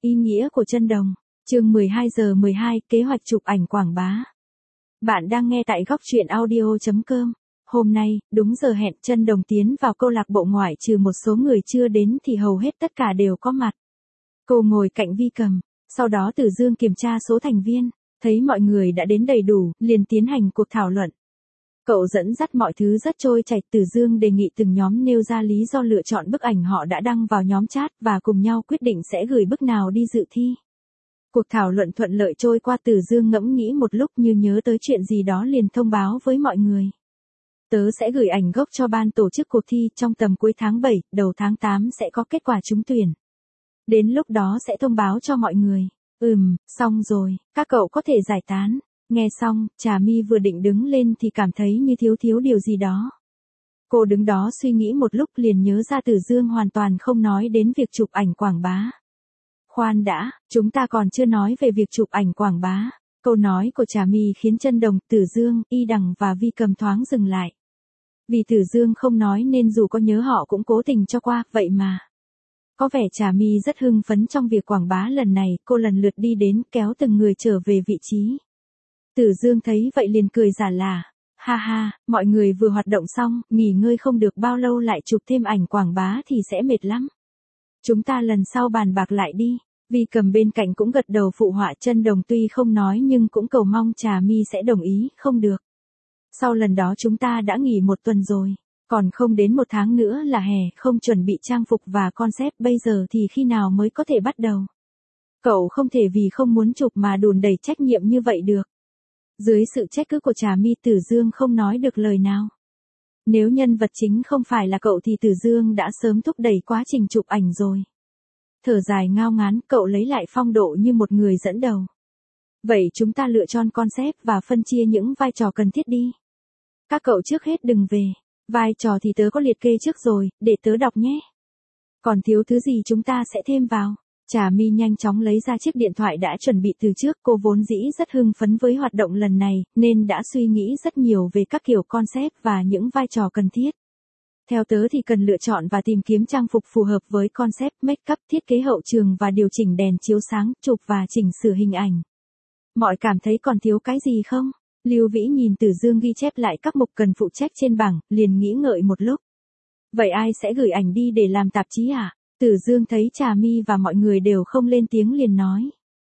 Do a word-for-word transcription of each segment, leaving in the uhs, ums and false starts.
Ý nghĩa của chân đồng. Chương mười hai giờ mười hai, kế hoạch chụp ảnh quảng bá. Bạn đang nghe tại góc truyện audio chấm com. Hôm nay, đúng giờ hẹn, chân đồng tiến vào câu lạc bộ ngoại trừ một số người chưa đến thì hầu hết tất cả đều có mặt. Cô ngồi cạnh Vi Cầm, sau đó Tử Dương kiểm tra số thành viên, thấy mọi người đã đến đầy đủ, liền tiến hành cuộc thảo luận. Cậu dẫn dắt mọi thứ rất trôi chảy. Tử Dương đề nghị từng nhóm nêu ra lý do lựa chọn bức ảnh họ đã đăng vào nhóm chat và cùng nhau quyết định sẽ gửi bức nào đi dự thi. Cuộc thảo luận thuận lợi trôi qua. Tử Dương ngẫm nghĩ một lúc như nhớ tới chuyện gì đó liền thông báo với mọi người. Tớ sẽ gửi ảnh gốc cho ban tổ chức cuộc thi trong tầm cuối tháng bảy, đầu tháng tám sẽ có kết quả trúng tuyển. Đến lúc đó sẽ thông báo cho mọi người. Ừm, xong rồi, các cậu có thể giải tán. Nghe xong, Trà My vừa định đứng lên thì cảm thấy như thiếu thiếu điều gì đó. Cô đứng đó suy nghĩ một lúc liền nhớ ra Tử Dương hoàn toàn không nói đến việc chụp ảnh quảng bá. Khoan đã, chúng ta còn chưa nói về việc chụp ảnh quảng bá. Câu nói của Trà My khiến chân đồng, Tử Dương, Y Đằng và Vi Cầm thoáng dừng lại. Vì Tử Dương không nói nên dù có nhớ họ cũng cố tình cho qua, vậy mà. Có vẻ Trà My rất hưng phấn trong việc quảng bá lần này, cô lần lượt đi đến kéo từng người trở về vị trí. Tử Dương thấy vậy liền cười giả lả. Ha ha, mọi người vừa hoạt động xong, nghỉ ngơi không được bao lâu lại chụp thêm ảnh quảng bá thì sẽ mệt lắm. Chúng ta lần sau bàn bạc lại đi. Vi Cầm bên cạnh cũng gật đầu phụ họa. Chân đồng tuy không nói nhưng cũng cầu mong Trà My sẽ đồng ý. Không được. Sau lần đó chúng ta đã nghỉ một tuần rồi. Còn không đến một tháng nữa là hè, không chuẩn bị trang phục và concept bây giờ thì khi nào mới có thể bắt đầu. Cậu không thể vì không muốn chụp mà đùn đẩy trách nhiệm như vậy được. Dưới sự trách cứ của Trà My, Tử Dương không nói được lời nào. Nếu nhân vật chính không phải là cậu thì Tử Dương đã sớm thúc đẩy quá trình chụp ảnh rồi. Thở dài ngao ngán, cậu lấy lại phong độ như một người dẫn đầu. Vậy chúng ta lựa chọn concept và phân chia những vai trò cần thiết đi. Các cậu trước hết đừng về. Vai trò thì tớ có liệt kê trước rồi, để tớ đọc nhé. Còn thiếu thứ gì chúng ta sẽ thêm vào. Trà My nhanh chóng lấy ra chiếc điện thoại đã chuẩn bị từ trước. Cô vốn dĩ rất hưng phấn với hoạt động lần này, nên đã suy nghĩ rất nhiều về các kiểu concept và những vai trò cần thiết. Theo tớ thì cần lựa chọn và tìm kiếm trang phục phù hợp với concept, make up, thiết kế hậu trường và điều chỉnh đèn chiếu sáng, chụp và chỉnh sửa hình ảnh. Mọi cảm thấy còn thiếu cái gì không? Lưu Vĩ nhìn Tử Dương ghi chép lại các mục cần phụ trách trên bảng, liền nghĩ ngợi một lúc. Vậy ai sẽ gửi ảnh đi để làm tạp chí à? Tử Dương thấy Trà My và mọi người đều không lên tiếng liền nói.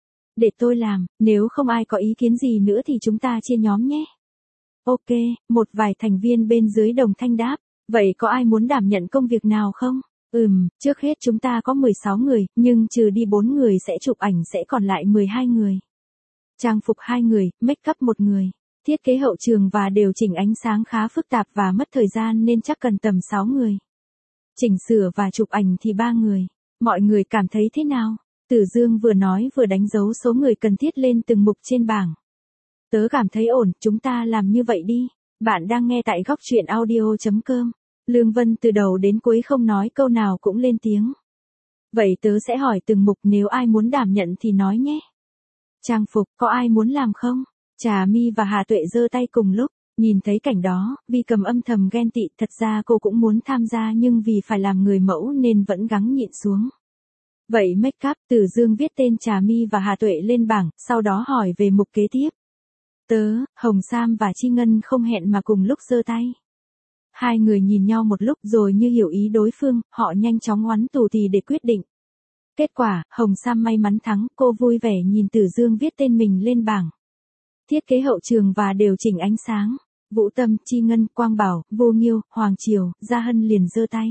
Để tôi làm, nếu không ai có ý kiến gì nữa thì chúng ta chia nhóm nhé. Ok, một vài thành viên bên dưới đồng thanh đáp. Vậy có ai muốn đảm nhận công việc nào không? Ừm, trước hết chúng ta có mười sáu người, nhưng trừ đi bốn người sẽ chụp ảnh sẽ còn lại mười hai người. Trang phục hai người, make up một người. Thiết kế hậu trường và điều chỉnh ánh sáng khá phức tạp và mất thời gian nên chắc cần tầm sáu người. Chỉnh sửa và chụp ảnh thì ba người. Mọi người cảm thấy thế nào? Tử Dương vừa nói vừa đánh dấu số người cần thiết lên từng mục trên bảng. Tớ cảm thấy ổn, chúng ta làm như vậy đi. Bạn đang nghe tại góc truyện audio chấm com. Lương Vân từ đầu đến cuối không nói câu nào cũng lên tiếng. Vậy tớ sẽ hỏi từng mục, nếu ai muốn đảm nhận thì nói nhé. Trang phục, có ai muốn làm không? Trà My và Hà Tuệ giơ tay cùng lúc. Nhìn thấy cảnh đó, Vi Cầm âm thầm ghen tị. Thật ra cô cũng muốn tham gia nhưng vì phải làm người mẫu nên vẫn gắng nhịn xuống. Vậy make up, Tử Dương viết tên Trà My và Hà Tuệ lên bảng, sau đó hỏi về mục kế tiếp. Tớ, Hồng Sam và Chi Ngân không hẹn mà cùng lúc giơ tay. Hai người nhìn nhau một lúc rồi như hiểu ý đối phương, họ nhanh chóng ngoắn tù tì để quyết định. Kết quả, Hồng Sam may mắn thắng, cô vui vẻ nhìn Tử Dương viết tên mình lên bảng. Thiết kế hậu trường và điều chỉnh ánh sáng. Vũ Tâm, Chi Ngân, Quang Bảo, Vô Nghiêu, Hoàng Triều, Gia Hân liền giơ tay.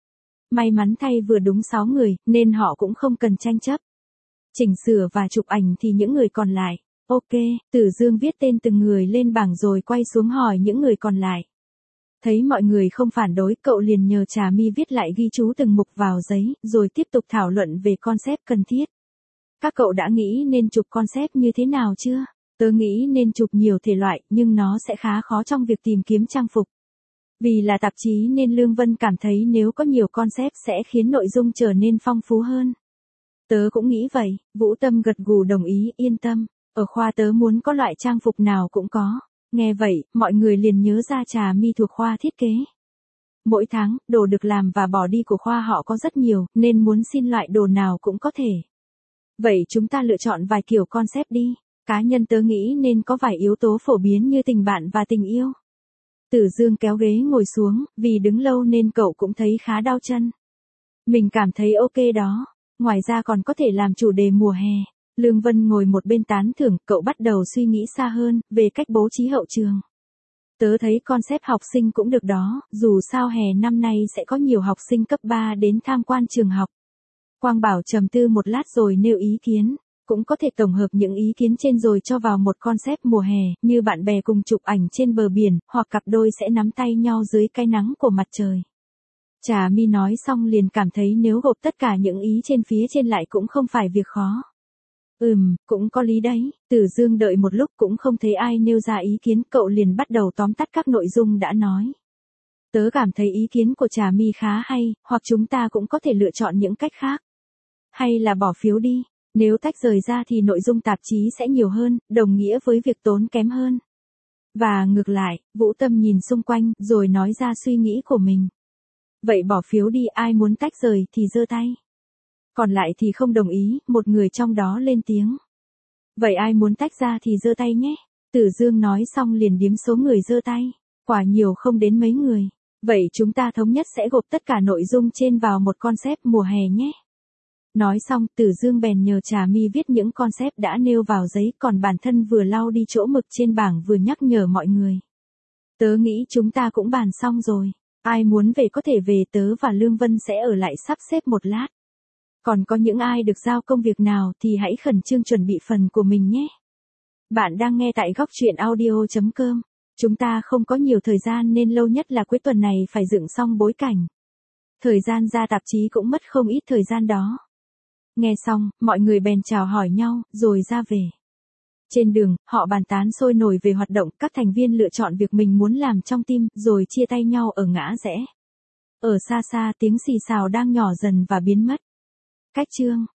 May mắn thay vừa đúng sáu người, nên họ cũng không cần tranh chấp. Chỉnh sửa và chụp ảnh thì những người còn lại. Ok, Tử Dương viết tên từng người lên bảng rồi quay xuống hỏi những người còn lại. Thấy mọi người không phản đối, cậu liền nhờ Trà My viết lại ghi chú từng mục vào giấy, rồi tiếp tục thảo luận về concept cần thiết. Các cậu đã nghĩ nên chụp concept như thế nào chưa? Tớ nghĩ nên chụp nhiều thể loại, nhưng nó sẽ khá khó trong việc tìm kiếm trang phục. Vì là tạp chí nên Lương Vân cảm thấy nếu có nhiều concept sẽ khiến nội dung trở nên phong phú hơn. Tớ cũng nghĩ vậy, Vũ Tâm gật gù đồng ý, yên tâm. Ở khoa tớ muốn có loại trang phục nào cũng có. Nghe vậy, mọi người liền nhớ ra Trà My thuộc khoa thiết kế. Mỗi tháng, đồ được làm và bỏ đi của khoa họ có rất nhiều, nên muốn xin loại đồ nào cũng có thể. Vậy chúng ta lựa chọn vài kiểu concept đi. Cá nhân tớ nghĩ nên có vài yếu tố phổ biến như tình bạn và tình yêu. Tử Dương kéo ghế ngồi xuống, vì đứng lâu nên cậu cũng thấy khá đau chân. Mình cảm thấy ok đó. Ngoài ra còn có thể làm chủ đề mùa hè. Lương Vân ngồi một bên tán thưởng, cậu bắt đầu suy nghĩ xa hơn, về cách bố trí hậu trường. Tớ thấy concept học sinh cũng được đó, dù sao hè năm nay sẽ có nhiều học sinh cấp ba đến tham quan trường học. Quang Bảo trầm tư một lát rồi nêu ý kiến. Cũng có thể tổng hợp những ý kiến trên rồi cho vào một concept mùa hè, như bạn bè cùng chụp ảnh trên bờ biển, hoặc cặp đôi sẽ nắm tay nhau dưới cái nắng của mặt trời. Trà My nói xong liền cảm thấy nếu gộp tất cả những ý trên phía trên lại cũng không phải việc khó. Ừm, cũng có lý đấy. Tử Dương đợi một lúc cũng không thấy ai nêu ra ý kiến, cậu liền bắt đầu tóm tắt các nội dung đã nói. Tớ cảm thấy ý kiến của Trà My khá hay, hoặc chúng ta cũng có thể lựa chọn những cách khác. Hay là bỏ phiếu đi. Nếu tách rời ra thì nội dung tạp chí sẽ nhiều hơn, đồng nghĩa với việc tốn kém hơn. Và ngược lại, Vũ Tâm nhìn xung quanh, rồi nói ra suy nghĩ của mình. Vậy bỏ phiếu đi, ai muốn tách rời thì giơ tay. Còn lại thì không đồng ý, một người trong đó lên tiếng. Vậy ai muốn tách ra thì giơ tay nhé. Tử Dương nói xong liền điếm số người giơ tay. Quả nhiều không đến mấy người. Vậy chúng ta thống nhất sẽ gộp tất cả nội dung trên vào một concept mùa hè nhé. Nói xong, Tử Dương bèn nhờ Trà My viết những concept đã nêu vào giấy, còn bản thân vừa lau đi chỗ mực trên bảng vừa nhắc nhở mọi người. Tớ nghĩ chúng ta cũng bàn xong rồi. Ai muốn về có thể về, tớ và Lương Vân sẽ ở lại sắp xếp một lát. Còn có những ai được giao công việc nào thì hãy khẩn trương chuẩn bị phần của mình nhé. Bạn đang nghe tại góc truyện audio chấm com. Chúng ta không có nhiều thời gian nên lâu nhất là cuối tuần này phải dựng xong bối cảnh. Thời gian ra tạp chí cũng mất không ít thời gian đó. Nghe xong, mọi người bèn chào hỏi nhau, rồi ra về. Trên đường, họ bàn tán sôi nổi về hoạt động, các thành viên lựa chọn việc mình muốn làm trong team, rồi chia tay nhau ở ngã rẽ. Ở xa xa tiếng xì xào đang nhỏ dần và biến mất. Cách chương